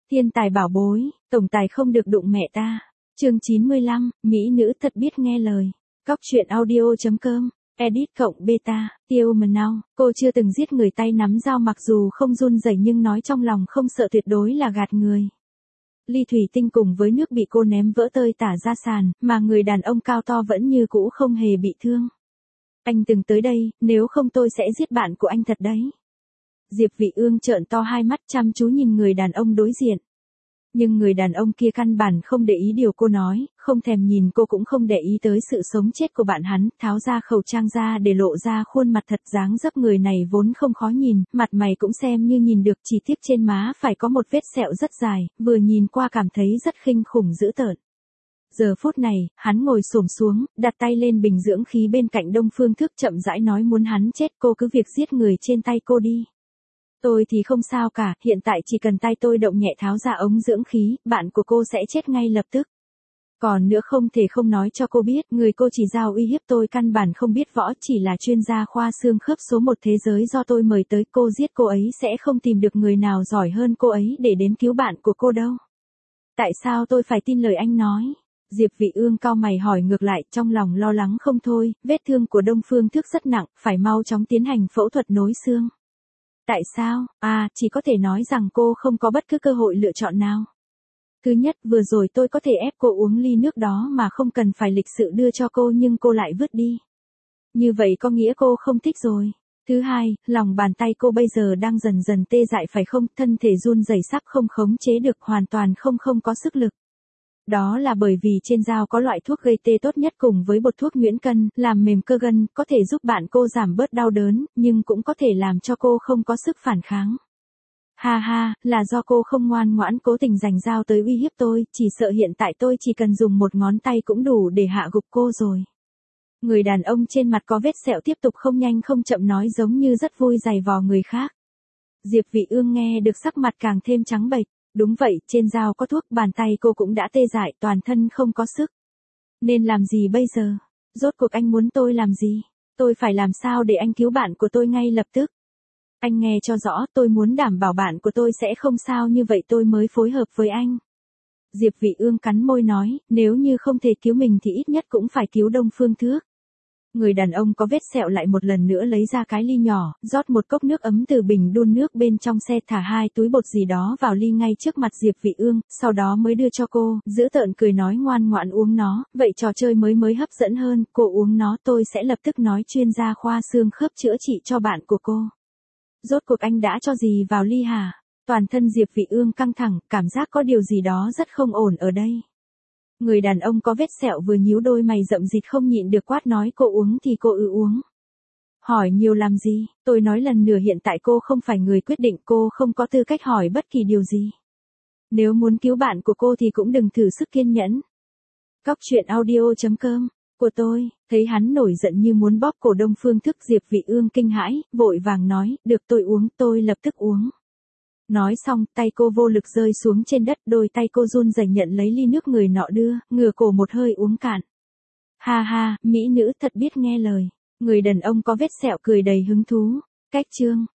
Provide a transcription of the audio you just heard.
Thiên tài bảo bối, tổng tài không được đụng mẹ ta. Chương 95, mỹ nữ thật biết nghe lời. Cóc truyện audio.com, edit cộng beta, Tiêu Mần Nau, cô chưa từng giết người tay nắm dao mặc dù không run rẩy nhưng nói trong lòng không sợ tuyệt đối là gạt người. Ly thủy tinh cùng với nước bị cô ném vỡ tơi tả ra sàn, mà người đàn ông cao to vẫn như cũ không hề bị thương. Anh từng tới đây, nếu không tôi sẽ giết bạn của anh thật đấy. Diệp Vị Ương trợn to hai mắt chăm chú nhìn người đàn ông đối diện. Nhưng người đàn ông kia căn bản không để ý điều cô nói, không thèm nhìn cô cũng không để ý tới sự sống chết của bạn hắn, tháo ra khẩu trang ra để lộ ra khuôn mặt thật dáng dấp người này vốn không khó nhìn, mặt mày cũng xem như nhìn được chỉ tiếc trên má phải có một vết sẹo rất dài, vừa nhìn qua cảm thấy rất khinh khủng dữ tợn. Giờ phút này, hắn ngồi xổm xuống, đặt tay lên bình dưỡng khí bên cạnh Đông Phương Thức chậm rãi nói muốn hắn chết cô cứ việc giết người trên tay cô đi. Tôi thì không sao cả, hiện tại chỉ cần tay tôi động nhẹ tháo ra ống dưỡng khí, bạn của cô sẽ chết ngay lập tức. Còn nữa không thể không nói cho cô biết, người cô chỉ giao uy hiếp tôi căn bản không biết võ, chỉ là chuyên gia khoa xương khớp số 1 thế giới do tôi mời tới, cô giết cô ấy sẽ không tìm được người nào giỏi hơn cô ấy để đến cứu bạn của cô đâu. Tại sao tôi phải tin lời anh nói? Diệp Vị Ương cau mày hỏi ngược lại, trong lòng lo lắng không thôi, vết thương của Đông Phương Thức rất nặng, phải mau chóng tiến hành phẫu thuật nối xương. Tại sao? Chỉ có thể nói rằng cô không có bất cứ cơ hội lựa chọn nào. Thứ nhất, vừa rồi tôi có thể ép cô uống ly nước đó mà không cần phải lịch sự đưa cho cô nhưng cô lại vứt đi. Như vậy có nghĩa cô không thích rồi. Thứ hai, lòng bàn tay cô bây giờ đang dần dần tê dại phải không, thân thể run rẩy sắp không khống chế được, hoàn toàn không có sức lực. Đó là bởi vì trên dao có loại thuốc gây tê tốt nhất cùng với bột thuốc nhuyễn cân, làm mềm cơ gân, có thể giúp bạn cô giảm bớt đau đớn, nhưng cũng có thể làm cho cô không có sức phản kháng. Ha ha, là do cô không ngoan ngoãn cố tình giành dao tới uy hiếp tôi, chỉ sợ hiện tại tôi chỉ cần dùng một ngón tay cũng đủ để hạ gục cô rồi. Người đàn ông trên mặt có vết sẹo tiếp tục không nhanh không chậm nói giống như rất vui giày vò người khác. Diệp Vị Ương nghe được sắc mặt càng thêm trắng bệch. Đúng vậy, trên dao có thuốc, bàn tay cô cũng đã tê dại, toàn thân không có sức. Nên làm gì bây giờ? Rốt cuộc anh muốn tôi làm gì? Tôi phải làm sao để anh cứu bạn của tôi ngay lập tức? Anh nghe cho rõ, tôi muốn đảm bảo bạn của tôi sẽ không sao, như vậy tôi mới phối hợp với anh. Diệp Vị Ương cắn môi nói, nếu như không thể cứu mình thì ít nhất cũng phải cứu Đông Phương Thức. Người đàn ông có vết sẹo lại một lần nữa lấy ra cái ly nhỏ, rót một cốc nước ấm từ bình đun nước bên trong xe, thả 2 túi bột gì đó vào ly ngay trước mặt Diệp Vị Ương, sau đó mới đưa cho cô, dữ tợn cười nói ngoan ngoãn uống nó, vậy trò chơi mới hấp dẫn hơn, cô uống nó tôi sẽ lập tức nói chuyên gia khoa xương khớp chữa trị cho bạn của cô. Rốt cuộc anh đã cho gì vào ly hả? Toàn thân Diệp Vị Ương căng thẳng, cảm giác có điều gì đó rất không ổn ở đây. Người đàn ông có vết sẹo vừa nhíu đôi mày rậm rịt không nhịn được quát nói cô uống thì cô uống. Hỏi nhiều làm gì, tôi nói lần nữa hiện tại cô không phải người quyết định, cô không có tư cách hỏi bất kỳ điều gì. Nếu muốn cứu bạn của cô thì cũng đừng thử sức kiên nhẫn. Cóc truyện audio.com, của tôi, thấy hắn nổi giận như muốn bóp cổ Đông Phương Thức, Diệp Vị Ương kinh hãi, vội vàng nói, được tôi uống, tôi lập tức uống. Nói xong, tay cô vô lực rơi xuống trên đất, đôi tay cô run rẩy nhận lấy ly nước người nọ đưa, ngửa cổ một hơi uống cạn. Ha ha, mỹ nữ thật biết nghe lời. Người đàn ông có vết sẹo cười đầy hứng thú. Cách chương